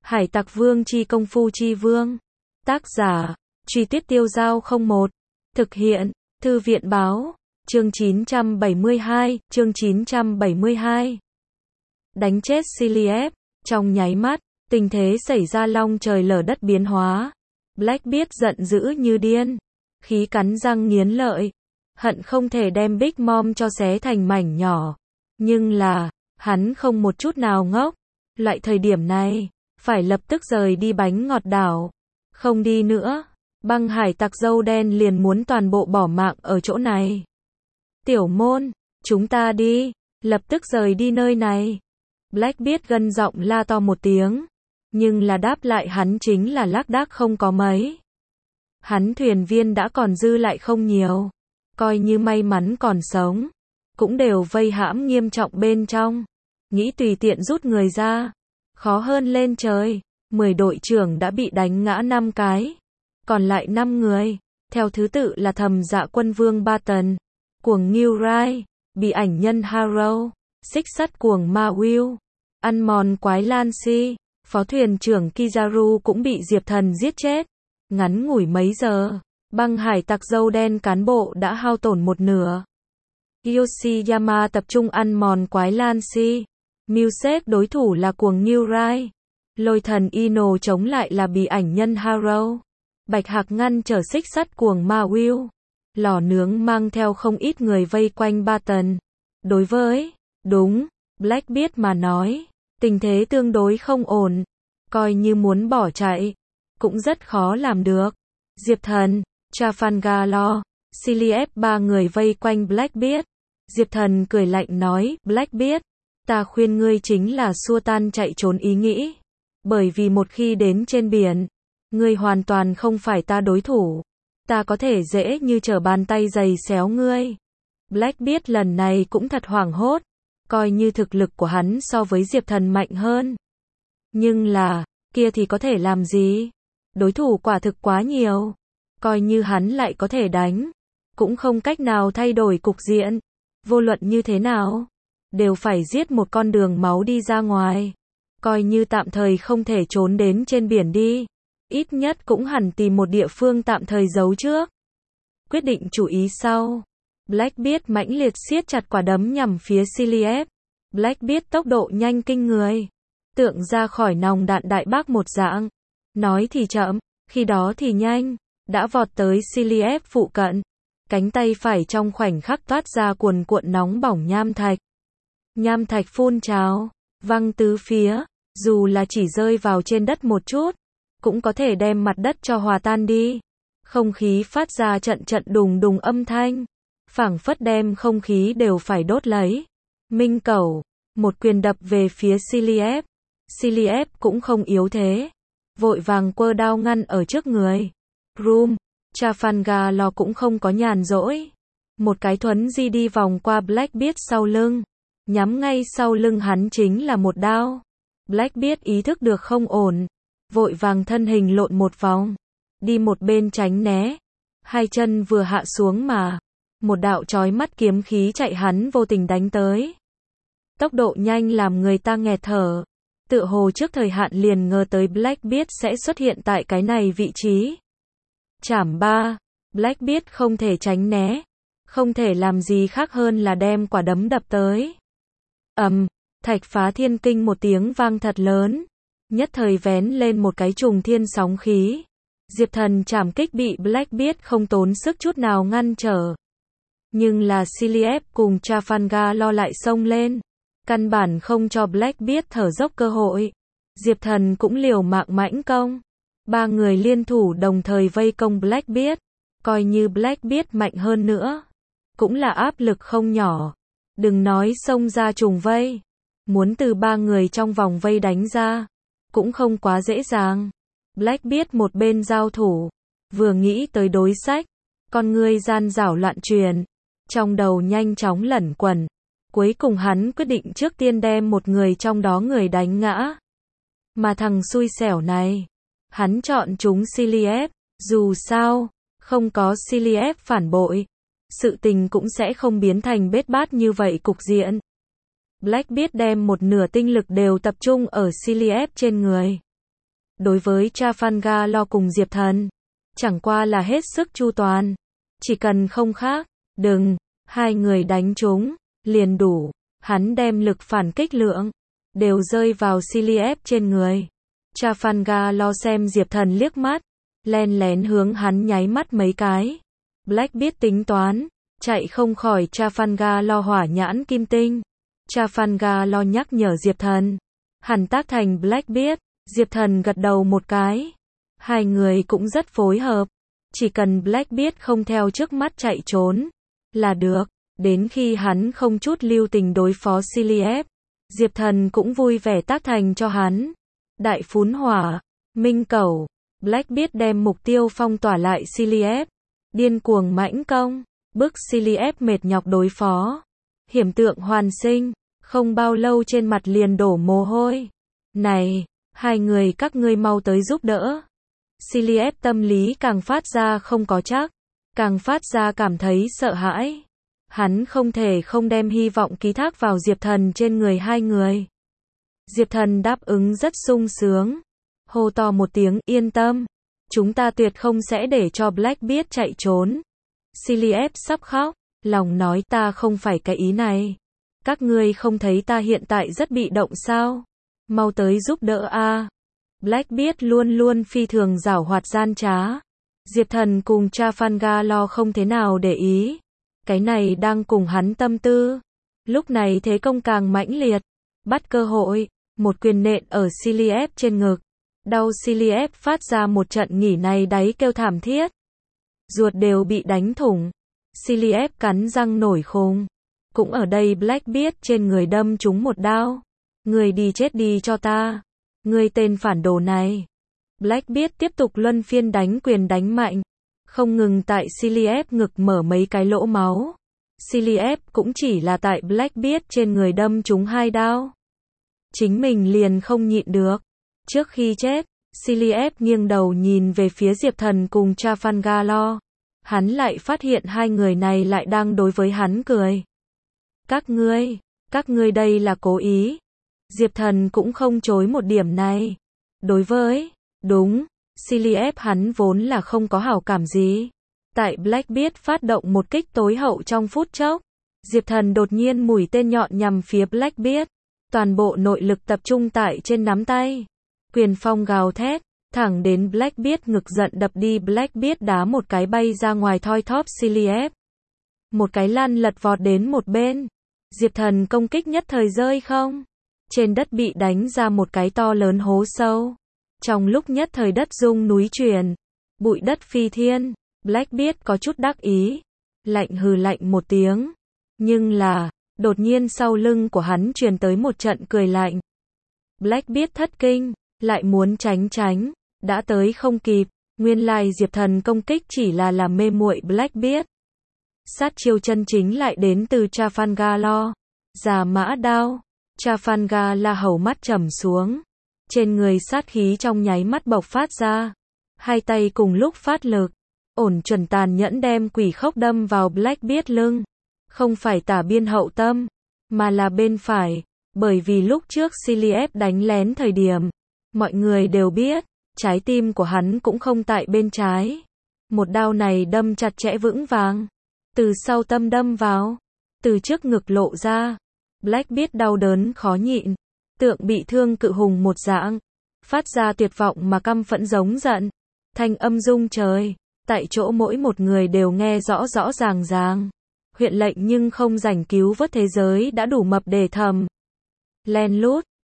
Hải Tặc Vương chi công phu chi vương. Tác giả, Truy Tuyết Tiêu Dao 01. Thực hiện, Thư viện báo. Chương 972, chương 972. Đánh chết Cillieb. Trong nháy mắt, tình thế xảy ra long trời lở đất biến hóa. Blackbeard giận dữ như điên. Khí cắn răng nghiến lợi. Hận không thể đem Big Mom cho xé thành mảnh nhỏ. Nhưng là, hắn không một chút nào ngốc. Loại thời điểm này, phải lập tức rời đi bánh ngọt đảo. Không đi nữa, băng hải tặc dâu đen liền muốn toàn bộ bỏ mạng ở chỗ này. Tiểu môn, chúng ta đi, lập tức rời đi nơi này. Blackbeard gân giọng la to một tiếng, nhưng là đáp lại hắn chính là lác đác không có mấy. Hắn thuyền viên đã còn dư lại không nhiều, coi như may mắn còn sống, cũng đều vây hãm nghiêm trọng bên trong, nghĩ tùy tiện rút người ra, khó hơn lên trời. 10 đội trưởng đã bị đánh ngã 5 cái, còn lại 5 người, theo thứ tự là Thầm Dạ Quân Vương Barton, Cuồng Ngưu Rai, Bị Ảnh Nhân Harrow, Xích Sắt Cuồng Ma Will, Ăn Mòn Quái Lan Si, Phó thuyền trưởng Kizaru cũng bị Diệp Thần giết chết. Ngắn ngủi mấy giờ, băng hải tặc dâu đen cán bộ đã hao tổn một nửa. Yoshiyama tập trung ăn mòn Quái Lan Si, mưu xếp đối thủ là Cuồng Ngưu Rai. Lôi thần Ino chống lại là Bị Ảnh Nhân Harrow. Bạch Hạc ngăn trở Xích Sắt Cuồng Ma Will. Lò nướng mang theo không ít người vây quanh Barton. Đối với, đúng, Blackbeard mà nói, tình thế tương đối không ổn. Coi như muốn bỏ chạy, cũng rất khó làm được. Diệp Thần, Trafalgar, Cillieb ba người vây quanh Blackbeard. Diệp Thần cười lạnh nói, Blackbeard, ta khuyên ngươi chính là xua tan chạy trốn ý nghĩ. Bởi vì một khi đến trên biển, ngươi hoàn toàn không phải ta đối thủ. Ta có thể dễ như trở bàn tay giày xéo ngươi. Blackbeard lần này cũng thật hoảng hốt, coi như thực lực của hắn so với Diệp Thần mạnh hơn. Nhưng là, kia thì có thể làm gì? Đối thủ quả thực quá nhiều. Coi như hắn lại có thể đánh, cũng không cách nào thay đổi cục diện. Vô luận như thế nào, đều phải giết một con đường máu đi ra ngoài. Coi như tạm thời không thể trốn đến trên biển đi, ít nhất cũng hẳn tìm một địa phương tạm thời giấu trước. Quyết định chủ ý sau, Blackbeard mãnh liệt siết chặt quả đấm nhằm phía Cillieb. Blackbeard tốc độ nhanh kinh người, tượng ra khỏi nòng đạn đại bác một dạng. Nói thì chậm, khi đó thì nhanh, đã vọt tới Cillieb phụ cận. Cánh tay phải trong khoảnh khắc toát ra cuồn cuộn nóng bỏng nham thạch. Nham thạch phun trào, văng tứ phía. Dù là chỉ rơi vào trên đất một chút, cũng có thể đem mặt đất cho hòa tan đi. Không khí phát ra trận trận đùng đùng âm thanh, phảng phất đem không khí đều phải đốt lấy. Minh Cẩu, một quyền đập về phía Cillieb. Cillieb cũng không yếu thế, vội vàng quơ đao ngăn ở trước người. Trafalgar cũng không có nhàn rỗi. Một cái thuấn di đi vòng qua Blackbeard sau lưng, nhắm ngay sau lưng hắn chính là một đao. Blackbeard ý thức được không ổn, vội vàng thân hình lộn một vòng, đi một bên tránh né. Hai chân vừa hạ xuống mà, một đạo chói mắt kiếm khí chạy hắn vô tình đánh tới. Tốc độ nhanh làm người ta nghẹt thở, tựa hồ trước thời hạn liền ngờ tới Blackbeard sẽ xuất hiện tại cái này vị trí. Chảm ba, Blackbeard không thể tránh né, không thể làm gì khác hơn là đem quả đấm đập tới. Thạch phá thiên kinh một tiếng vang thật lớn, nhất thời vén lên một cái trùng thiên sóng khí. Diệp Thần chảm kích bị Blackbeard không tốn sức chút nào ngăn trở. Nhưng là Cillieb cùng Trafalgar lại xông lên, căn bản không cho Blackbeard thở dốc cơ hội. Diệp Thần cũng liều mạng mãnh công. Ba người liên thủ đồng thời vây công Blackbeard. Coi như Blackbeard mạnh hơn nữa, cũng là áp lực không nhỏ. Đừng nói xông ra trùng vây, muốn từ ba người trong vòng vây đánh ra, cũng không quá dễ dàng. Blackbeard một bên giao thủ, vừa nghĩ tới đối sách, con ngươi gian dảo loạn truyền, trong đầu nhanh chóng lẩn quẩn. Cuối cùng hắn quyết định trước tiên đem một người trong đó người đánh ngã. Mà thằng xui xẻo này, hắn chọn chúng Cillieb, dù sao, không có Cillieb phản bội, sự tình cũng sẽ không biến thành bết bát như vậy cục diện. Blackbeard đem một nửa tinh lực đều tập trung ở Cillieb trên người. đối với Trafalgar Law cùng Diệp Thần, chẳng qua là hết sức chu toàn. Chỉ cần không khác, đừng, hai người đánh trúng, liền đủ. Hắn đem lực phản kích lượng, đều rơi vào Cillian trên người. Trafalgar Law xem Diệp Thần liếc mắt, len lén hướng hắn nháy mắt mấy cái. Blackbeard tính toán, chạy không khỏi Trafalgar Law hỏa nhãn kim tinh. Trafalgar Law nhắc nhở Diệp Thần, hẳn tác thành Blackbeard. Diệp Thần gật đầu một cái. Hai người cũng rất phối hợp. Chỉ cần Blackbeard không theo trước mắt chạy trốn là được. Đến khi hắn không chút lưu tình đối phó Cillian, Diệp Thần cũng vui vẻ tác thành cho hắn. Đại phún hỏa, minh cẩu. Blackbeard đem mục tiêu phong tỏa lại Cillian, điên cuồng mãnh công, bức Cillian mệt nhọc đối phó. Hiểm tượng hoàn sinh, không bao lâu trên mặt liền đổ mồ hôi. Này, hai người các ngươi mau tới giúp đỡ. Cillian tâm lý càng phát ra không có chắc, càng phát ra cảm thấy sợ hãi. Hắn không thể không đem hy vọng ký thác vào Diệp Thần trên người hai người. Diệp Thần đáp ứng rất sung sướng, hô to một tiếng, yên tâm, chúng ta tuyệt không sẽ để cho Blackbeard chạy trốn. Cillian sắp khóc, lòng nói ta không phải cái ý này. Các ngươi không thấy ta hiện tại rất bị động sao? Mau tới giúp đỡ a. Blackbeard luôn luôn phi thường giảo hoạt gian trá. Diệp Thần cùng Trafalgar Law không thế nào để ý. Cái này đang cùng hắn tâm tư. Lúc này thế công càng mãnh liệt. Bắt cơ hội, một quyền nện ở Cillian trên ngực. Đau Cillian phát ra một trận nghỉ này đáy kêu thảm thiết. Ruột đều bị đánh thủng. Cillian cắn răng nổi khùng. Cũng ở đây Blackbeard trên người đâm trúng một đao. Người đi chết đi cho ta. Người tên phản đồ này. Blackbeard tiếp tục luân phiên đánh quyền đánh mạnh. Không ngừng tại Cillian ngực mở mấy cái lỗ máu. Cillian cũng chỉ là tại Blackbeard trên người đâm trúng hai đao. Chính mình liền không nhịn được. Trước khi chết, Cillian nghiêng đầu nhìn về phía Diệp Thần cùng Trafalgar Law. Hắn lại phát hiện hai người này lại đang đối với hắn cười. Các ngươi đây là cố ý. Diệp Thần cũng không chối một điểm này. Đối với, đúng, Cillian hắn vốn là không có hảo cảm gì. Tại Blackbeard phát động một kích tối hậu trong phút chốc, Diệp Thần đột nhiên mũi tên nhọn nhằm phía Blackbeard. Toàn bộ nội lực tập trung tại trên nắm tay. Quyền phong gào thét, thẳng đến Blackbeard ngực giận đập đi. Blackbeard đá một cái bay ra ngoài thoi thóp Cillian. Một cái lăn lật vọt đến một bên. Diệp Thần công kích nhất thời rơi không. Trên đất bị đánh ra một cái to lớn hố sâu. Trong lúc nhất thời đất rung núi chuyển, bụi đất phi thiên, Blackbeard có chút đắc ý, lạnh hừ lạnh một tiếng. Nhưng là, đột nhiên sau lưng của hắn truyền tới một trận cười lạnh. Blackbeard thất kinh, lại muốn tránh, đã tới không kịp, nguyên lai Diệp Thần công kích chỉ là làm mê muội Blackbeard. Sát chiêu chân chính lại đến từ Trafalgar Law. Già mã đao. Trafalgar Law hầu mắt trầm xuống. Trên người sát khí trong nháy mắt bộc phát ra. Hai tay cùng lúc phát lực. Ổn chuẩn tàn nhẫn đem quỷ khốc đâm vào Blackbeard lưng. Không phải tả biên hậu tâm, mà là bên phải. Bởi vì lúc trước Cillian đánh lén thời điểm, mọi người đều biết, trái tim của hắn cũng không tại bên trái. Một đao này đâm chặt chẽ vững vàng. Từ sau tâm đâm vào, từ trước ngực lộ ra. Blackbeard đau đớn khó nhịn, tượng bị thương cự hùng một dạng, phát ra tuyệt vọng mà căm phẫn giống giận. Thanh âm rung trời, tại chỗ mỗi một người đều nghe rõ rõ ràng. Huyện lệnh nhưng không rảnh cứu vớt thế giới đã đủ mập để thầm. Len lút,